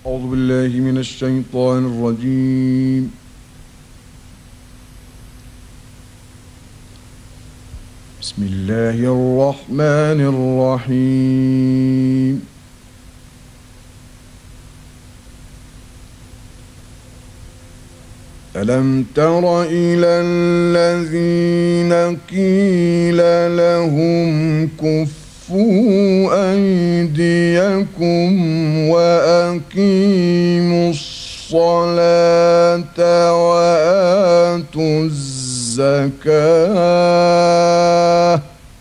أعوذ بالله من الشيطان الرجيم. بسم الله الرحمن الرحيم. ألم تر إلى الذين قيل لهم كفوا أيديكم وأقيموا الصلاة وآتوا الزكاة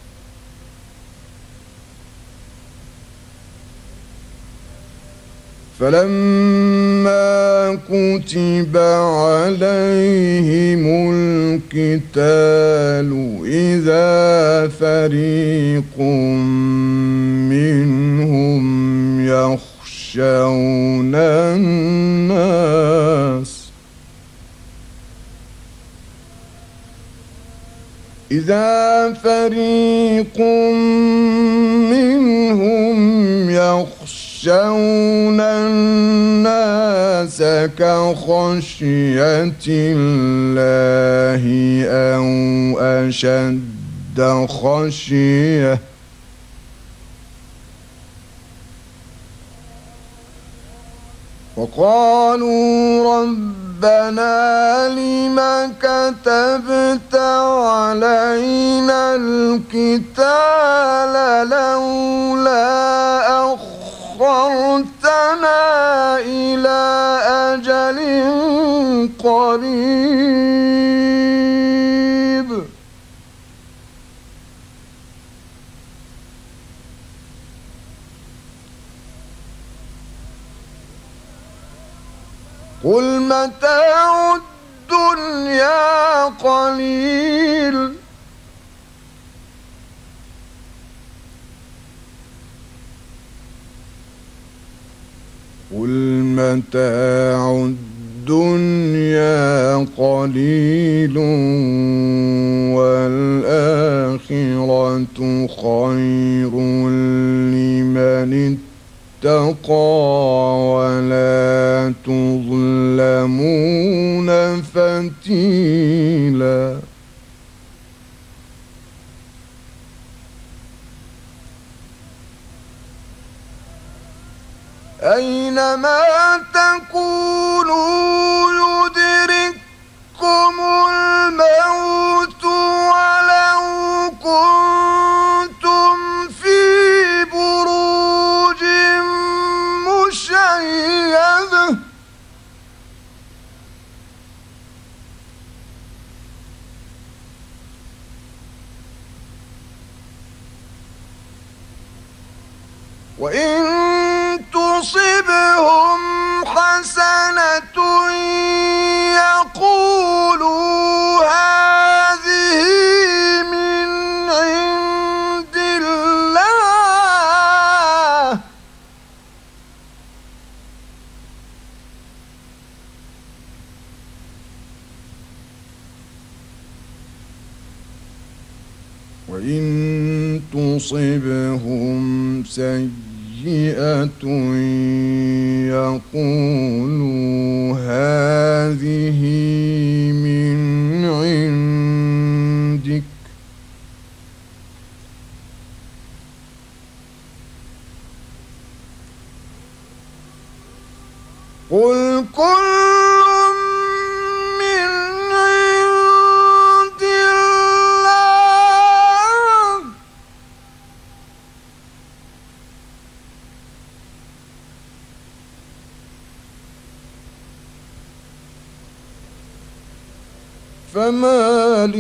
فلما كتب عليهم القتال إذا فريق منهم يخشون الناس كخشية الله أو أشد خشية وقالوا ربنا لم كتبت علينا القتال لولا أخرتنا إلى أجل قريب قل متاع الدنيا قليل والآخرة خير لمن اتقى ولا تظلمون فتيلا أينما تكونوا يدرككم الموت ولو كنتم في بروج مشيدة وإن تصبهم حسنة يقولوا هذه من عند الله وإن تصبهم سيئة يقولوا هذه من عندك قل كل من عند الله فما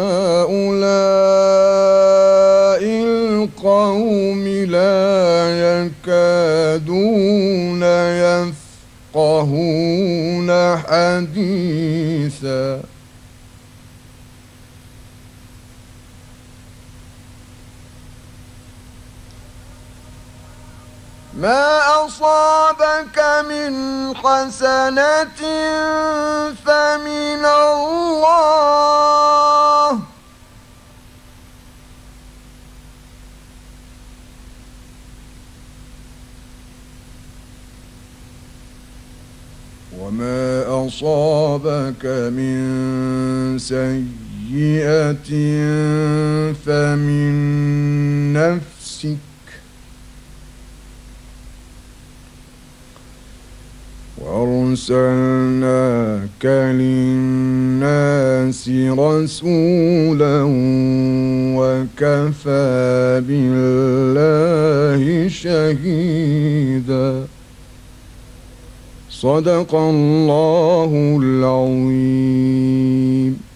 لهؤلاء القوم لا يكادون يفقهون حديثا ما أصابك من حسنة فمن الله وما أصابك من سيئة فمن نفسك وأرسلناك للناس رسولا وكفى بالله شهيدا. صدق الله العظيم.